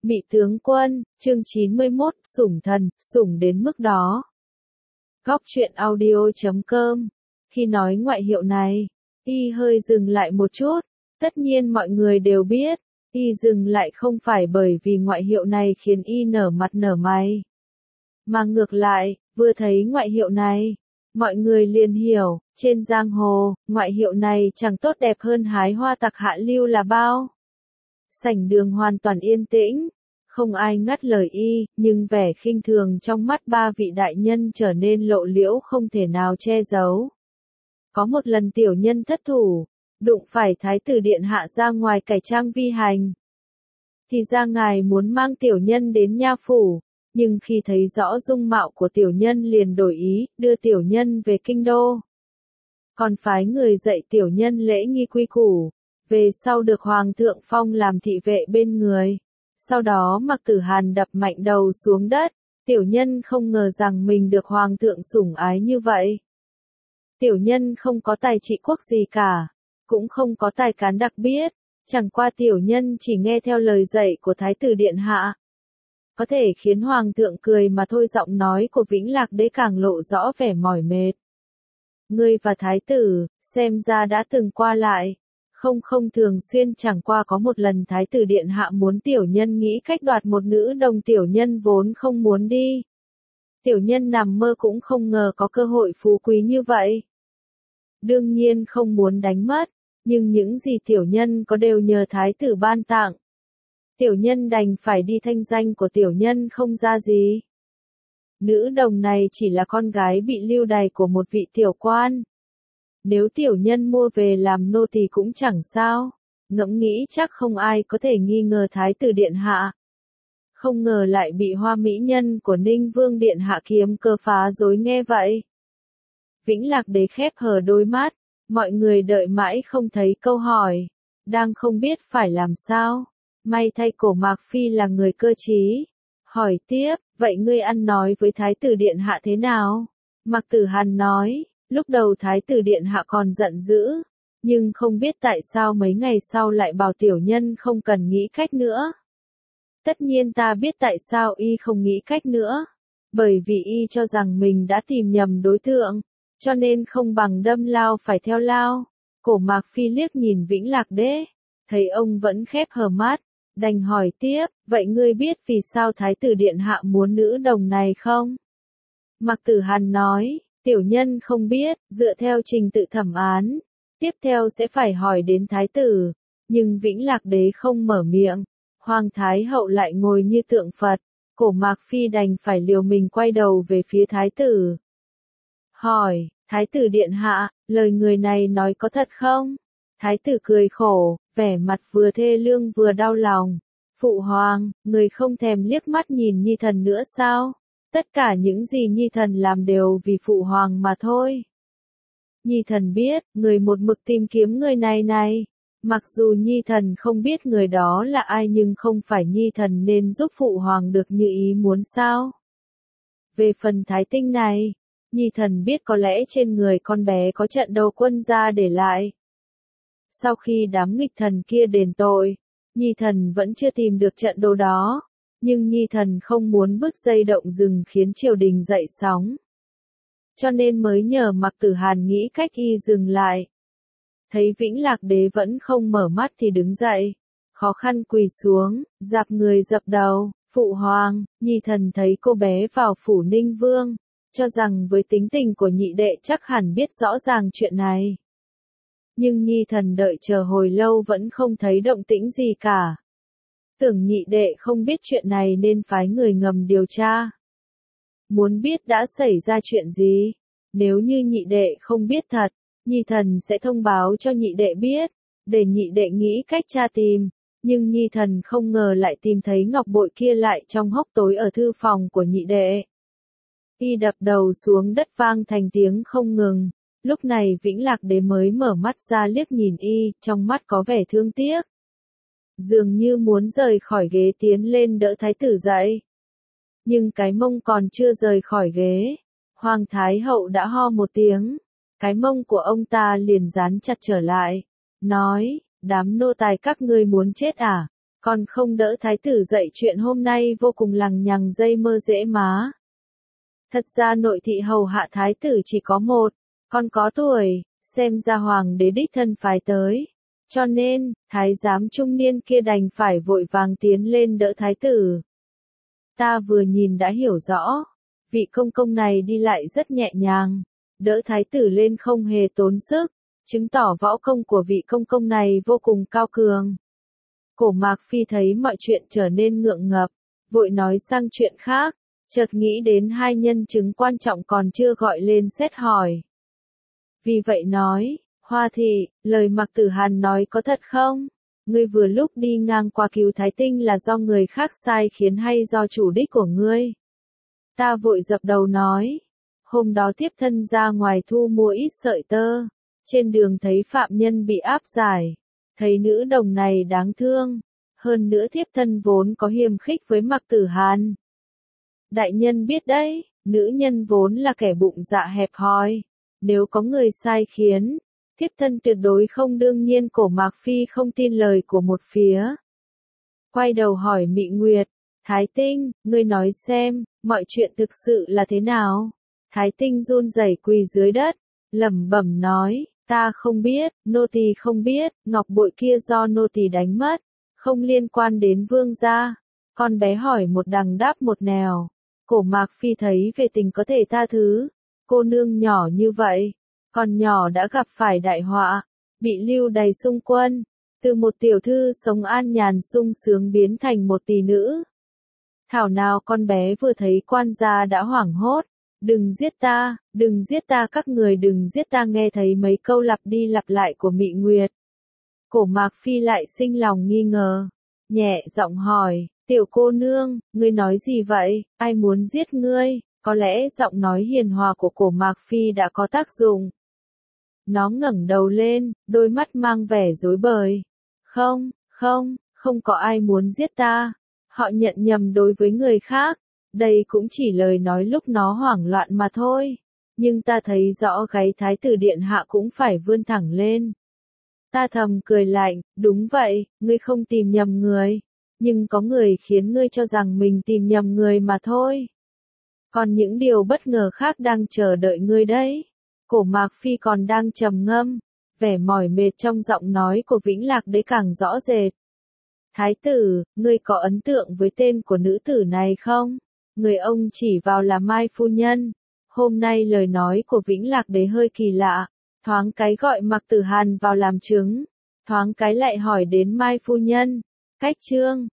Mị tướng quân, chương 91, sủng thần, sủng đến mức đó. Góc truyện audio.com. Khi nói ngoại hiệu này, y hơi dừng lại một chút. Tất nhiên mọi người đều biết, y dừng lại không phải bởi vì ngoại hiệu này khiến y nở mặt nở mày. Mà ngược lại, vừa thấy ngoại hiệu này, mọi người liền hiểu, trên giang hồ, ngoại hiệu này chẳng tốt đẹp hơn hái hoa tặc hạ lưu là bao. Sảnh đường hoàn toàn yên tĩnh, không ai ngắt lời y, nhưng vẻ khinh thường trong mắt ba vị đại nhân trở nên lộ liễu không thể nào che giấu. Có một lần tiểu nhân thất thủ, đụng phải thái tử điện hạ ra ngoài cải trang vi hành. Thì ra ngài muốn mang tiểu nhân đến nha phủ, nhưng khi thấy rõ dung mạo của tiểu nhân liền đổi ý, đưa tiểu nhân về kinh đô. Còn phái người dạy tiểu nhân lễ nghi quy củ, về sau được hoàng thượng phong làm thị vệ bên người. Sau đó Mạc Tử Hàn đập mạnh đầu xuống đất, tiểu nhân không ngờ rằng mình được hoàng thượng sủng ái như vậy. Tiểu nhân không có tài trị quốc gì cả, cũng không có tài cán đặc biệt, chẳng qua tiểu nhân chỉ nghe theo lời dạy của thái tử điện hạ. Có thể khiến hoàng thượng cười mà thôi. Giọng nói của Vĩnh Lạc Đế càng lộ rõ vẻ mỏi mệt. Ngươi và thái tử, xem ra đã từng qua lại. Không thường xuyên, chẳng qua có một lần thái tử điện hạ muốn tiểu nhân nghĩ cách đoạt một nữ đồng tiểu nhân vốn không muốn đi. Tiểu nhân nằm mơ cũng không ngờ có cơ hội phú quý như vậy. Đương nhiên không muốn đánh mất, nhưng những gì tiểu nhân có đều nhờ thái tử ban tặng. Tiểu nhân đành phải đi, thanh danh của tiểu nhân không ra gì. Nữ đồng này chỉ là con gái bị lưu đày của một vị tiểu quan. Nếu tiểu nhân mua về làm nô tỳ cũng chẳng sao, ngẫm nghĩ chắc không ai có thể nghi ngờ thái tử điện hạ. Không ngờ lại bị hoa mỹ nhân của Ninh Vương điện hạ kiếm cơ phá rối. Nghe vậy, Vĩnh Lạc Đế khép hờ đôi mắt, mọi người đợi mãi không thấy câu hỏi, đang không biết phải làm sao. May thay Cổ Mạc Phi là người cơ trí, hỏi tiếp, vậy ngươi ăn nói với thái tử điện hạ thế nào? Mạc Tử Hàn nói, lúc đầu thái tử điện hạ còn giận dữ, nhưng không biết tại sao mấy ngày sau lại bảo tiểu nhân không cần nghĩ cách nữa. Tất nhiên ta biết tại sao y không nghĩ cách nữa, bởi vì y cho rằng mình đã tìm nhầm đối tượng, cho nên không bằng đâm lao phải theo lao. Cổ Mạc Phi liếc nhìn Vĩnh Lạc Đế, thấy ông vẫn khép hờ mắt, đành hỏi tiếp, vậy ngươi biết vì sao thái tử điện hạ muốn nữ đồng này không? Mạc Tử Hàn nói, tiểu nhân không biết, dựa theo trình tự thẩm án, tiếp theo sẽ phải hỏi đến thái tử, nhưng Vĩnh Lạc Đế không mở miệng, Hoàng Thái Hậu lại ngồi như tượng Phật, Cổ Mạc Phi đành phải liều mình quay đầu về phía thái tử. Hỏi, thái tử điện hạ, lời người này nói có thật không? Thái tử cười khổ, vẻ mặt vừa thê lương vừa đau lòng. Phụ hoàng, người không thèm liếc mắt nhìn Nhi thần nữa sao? Tất cả những gì Nhi thần làm đều vì phụ hoàng mà thôi. Nhi thần biết, người một mực tìm kiếm người này. Mặc dù Nhi thần không biết người đó là ai nhưng không phải Nhi thần nên giúp phụ hoàng được như ý muốn sao? Về phần Thái Tinh này, Nhi thần biết có lẽ trên người con bé có trận đầu quân gia để lại. Sau khi đám nghịch thần kia đền tội, Nhi thần vẫn chưa tìm được trận đồ đó, nhưng Nhi thần không muốn bứt dây động rừng khiến triều đình dậy sóng. Cho nên mới nhờ Mạc Tử Hàn nghĩ cách y dừng lại. Thấy Vĩnh Lạc Đế vẫn không mở mắt thì đứng dậy, khó khăn quỳ xuống, dạp người dập đầu, phụ hoàng, Nhi thần thấy cô bé vào phủ Ninh Vương, cho rằng với tính tình của nhị đệ chắc hẳn biết rõ ràng chuyện này. Nhưng Nhi thần đợi chờ hồi lâu vẫn không thấy động tĩnh gì cả. Tưởng nhị đệ không biết chuyện này nên phái người ngầm điều tra. Muốn biết đã xảy ra chuyện gì, nếu như nhị đệ không biết thật, Nhi thần sẽ thông báo cho nhị đệ biết, để nhị đệ nghĩ cách tra tìm. Nhưng Nhi thần không ngờ lại tìm thấy ngọc bội kia lại trong hốc tối ở thư phòng của nhị đệ. Y đập đầu xuống đất vang thành tiếng không ngừng. Lúc này Vĩnh Lạc Đế mới mở mắt ra liếc nhìn y, trong mắt có vẻ thương tiếc. Dường như muốn rời khỏi ghế tiến lên đỡ thái tử dậy. Nhưng cái mông còn chưa rời khỏi ghế, Hoàng Thái Hậu đã ho một tiếng. Cái mông của ông ta liền dán chặt trở lại, nói, đám nô tài các ngươi muốn chết à? Còn không đỡ thái tử dậy chuyện hôm nay vô cùng lằng nhằng dây mơ dễ má. Thật ra nội thị hầu hạ thái tử chỉ có một, còn có tuổi, xem ra hoàng đế đích thân phái tới. Cho nên, thái giám trung niên kia đành phải vội vàng tiến lên đỡ thái tử. Ta vừa nhìn đã hiểu rõ, vị công công này đi lại rất nhẹ nhàng, đỡ thái tử lên không hề tốn sức, chứng tỏ võ công của vị công công này vô cùng cao cường. Cổ Mạc Phi thấy mọi chuyện trở nên ngượng ngập, vội nói sang chuyện khác, chợt nghĩ đến hai nhân chứng quan trọng còn chưa gọi lên xét hỏi. Vì vậy nói, Hoa thị, lời Mạc Tử Hàn nói có thật không? Ngươi vừa lúc đi ngang qua cứu Thái Tinh là do người khác sai khiến hay do chủ đích của ngươi? Ta vội dập đầu nói, hôm đó thiếp thân ra ngoài thu mua ít sợi tơ, trên đường thấy phạm nhân bị áp giải, thấy nữ đồng này đáng thương, hơn nữa thiếp thân vốn có hiềm khích với Mạc Tử Hàn. Đại nhân biết đấy, nữ nhân vốn là kẻ bụng dạ hẹp hòi, nếu có người sai khiến, thiếp thân tuyệt đối không. Đương nhiên Cổ Mạc Phi không tin lời của một phía. Quay đầu hỏi Mị Nguyệt, Thái Tinh, ngươi nói xem, mọi chuyện thực sự là thế nào? Thái Tinh run rẩy quỳ dưới đất, lẩm bẩm nói, ta không biết, nô tỳ không biết, ngọc bội kia do nô tỳ đánh mất, không liên quan đến vương gia. Con bé hỏi một đằng đáp một nẻo. Cổ Mạc Phi thấy về tình có thể tha thứ, cô nương nhỏ như vậy, còn nhỏ đã gặp phải đại họa, bị lưu đày xung quân, từ một tiểu thư sống an nhàn sung sướng biến thành một tỷ nữ. Thảo nào con bé vừa thấy quan gia đã hoảng hốt, đừng giết ta các người đừng giết ta, nghe thấy mấy câu lặp đi lặp lại của Mị Nguyệt. Cổ Mạc Phi lại sinh lòng nghi ngờ, nhẹ giọng hỏi, tiểu cô nương, ngươi nói gì vậy, ai muốn giết ngươi? Có lẽ giọng nói hiền hòa của Cổ Mạc Phi đã có tác dụng. Nó ngẩng đầu lên, đôi mắt mang vẻ rối bời. Không có ai muốn giết ta. Họ nhận nhầm đối với người khác. Đây cũng chỉ lời nói lúc nó hoảng loạn mà thôi. Nhưng ta thấy rõ gáy thái tử điện hạ cũng phải vươn thẳng lên. Ta thầm cười lạnh, đúng vậy, ngươi không tìm nhầm người. Nhưng có người khiến ngươi cho rằng mình tìm nhầm người mà thôi. Còn những điều bất ngờ khác đang chờ đợi ngươi đấy. Cổ Mạc Phi còn đang trầm ngâm, vẻ mỏi mệt trong giọng nói của Vĩnh Lạc Đế càng rõ rệt. Thái tử, ngươi có ấn tượng với tên của nữ tử này không? Người ông chỉ vào là Mai phu nhân. Hôm nay lời nói của Vĩnh Lạc Đế hơi kỳ lạ, thoáng cái gọi Mạc Tử Hàn vào làm chứng, thoáng cái lại hỏi đến Mai phu nhân. Cách chương